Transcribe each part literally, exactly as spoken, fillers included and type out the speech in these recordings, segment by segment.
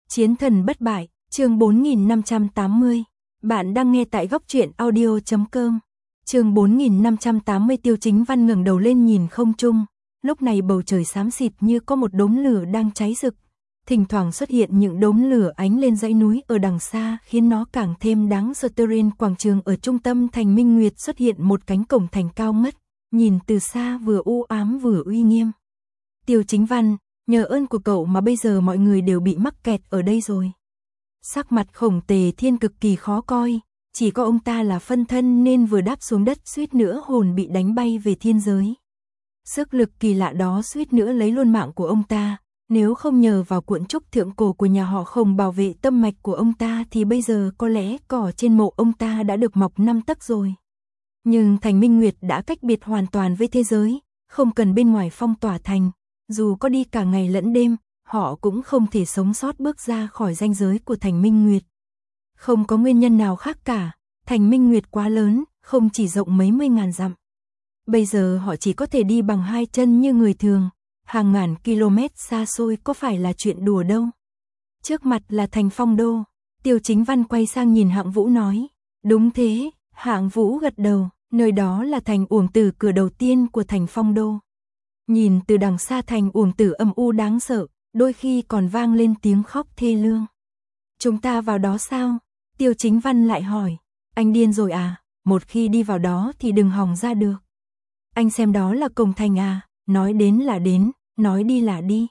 Chiến thần bất bại, chương bốn nghìn năm trăm tám mươi. Bạn đang nghe tại góc truyện audio chấm com. Chương bốn nghìn năm trăm tám mươi. Tiêu Chính Văn ngẩng đầu lên nhìn không trung, lúc này bầu trời xám xịt như có một đốm lửa đang cháy rực, thỉnh thoảng xuất hiện những đốm lửa ánh lên dãy núi ở đằng xa, khiến nó càng thêm đáng sợ. Terrain quảng trường ở trung tâm thành Minh Nguyệt xuất hiện một cánh cổng thành cao ngất, nhìn từ xa vừa u ám vừa uy nghiêm. Tiêu Chính Văn, nhờ ơn của cậu mà bây giờ mọi người đều bị mắc kẹt ở đây rồi. Sắc mặt Khổng Tề Thiên cực kỳ khó coi, chỉ có ông ta là phân thân nên vừa đáp xuống đất suýt nữa hồn bị đánh bay về thiên giới. Sức lực kỳ lạ đó suýt nữa lấy luôn mạng của ông ta, nếu không nhờ vào cuộn trúc thượng cổ của nhà họ Khổng bảo vệ tâm mạch của ông ta thì bây giờ có lẽ cỏ trên mộ ông ta đã được mọc năm tấc rồi. Nhưng thành Minh Nguyệt đã cách biệt hoàn toàn với thế giới, không cần bên ngoài phong tỏa thành. Dù có đi cả ngày lẫn đêm, họ cũng không thể sống sót bước ra khỏi ranh giới của thành Minh Nguyệt. Không có nguyên nhân nào khác cả, thành Minh Nguyệt quá lớn, không chỉ rộng mấy mươi ngàn dặm. Bây giờ họ chỉ có thể đi bằng hai chân như người thường, hàng ngàn km xa xôi có phải là chuyện đùa đâu. Trước mặt là thành Phong Đô, Tiêu Chính Văn quay sang nhìn Hạng Vũ nói, đúng thế, Hạng Vũ gật đầu, nơi đó là thành Uổng Tử, cửa đầu tiên của thành Phong Đô. Nhìn từ đằng xa thành Uổng Tử âm u đáng sợ, đôi khi còn vang lên tiếng khóc thê lương. Chúng ta vào đó sao? Tiêu Chính Văn lại hỏi. Anh điên rồi à? Một khi đi vào đó thì đừng hòng ra được. Anh xem đó là cổng thành à? Nói đến là đến, nói đi là đi.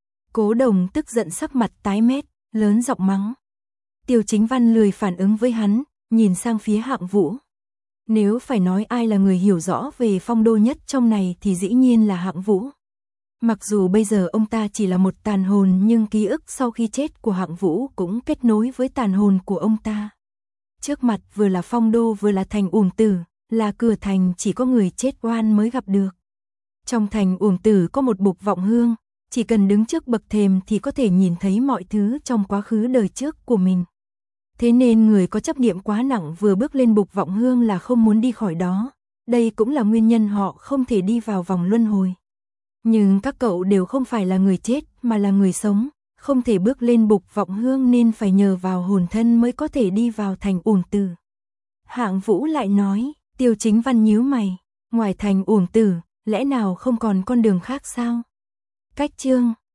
Cố Đồng tức giận sắc mặt tái mét, lớn giọng mắng. Tiêu Chính Văn lười phản ứng với hắn, nhìn sang phía Hạng Vũ. Nếu phải nói ai là người hiểu rõ về Phong Đô nhất trong này thì dĩ nhiên là Hạng Vũ. Mặc dù bây giờ ông ta chỉ là một tàn hồn nhưng ký ức sau khi chết của Hạng Vũ cũng kết nối với tàn hồn của ông ta. Trước mặt vừa là Phong Đô vừa là thành Uổng Tử, là cửa thành chỉ có người chết oan mới gặp được. Trong thành Uổng Tử có một bục vọng hương, chỉ cần đứng trước bậc thềm thì có thể nhìn thấy mọi thứ trong quá khứ đời trước của mình. Thế nên người có chấp niệm quá nặng vừa bước lên bục vọng hương là không muốn đi khỏi đó. Đây cũng là nguyên nhân họ không thể đi vào vòng luân hồi. Nhưng các cậu đều không phải là người chết mà là người sống, không thể bước lên bục vọng hương nên phải nhờ vào hồn thân mới có thể đi vào thành Uổng Tử. Hạng Vũ lại nói, Tiêu Chính Văn nhíu mày, ngoài thành Uổng Tử, lẽ nào không còn con đường khác sao? Cách chương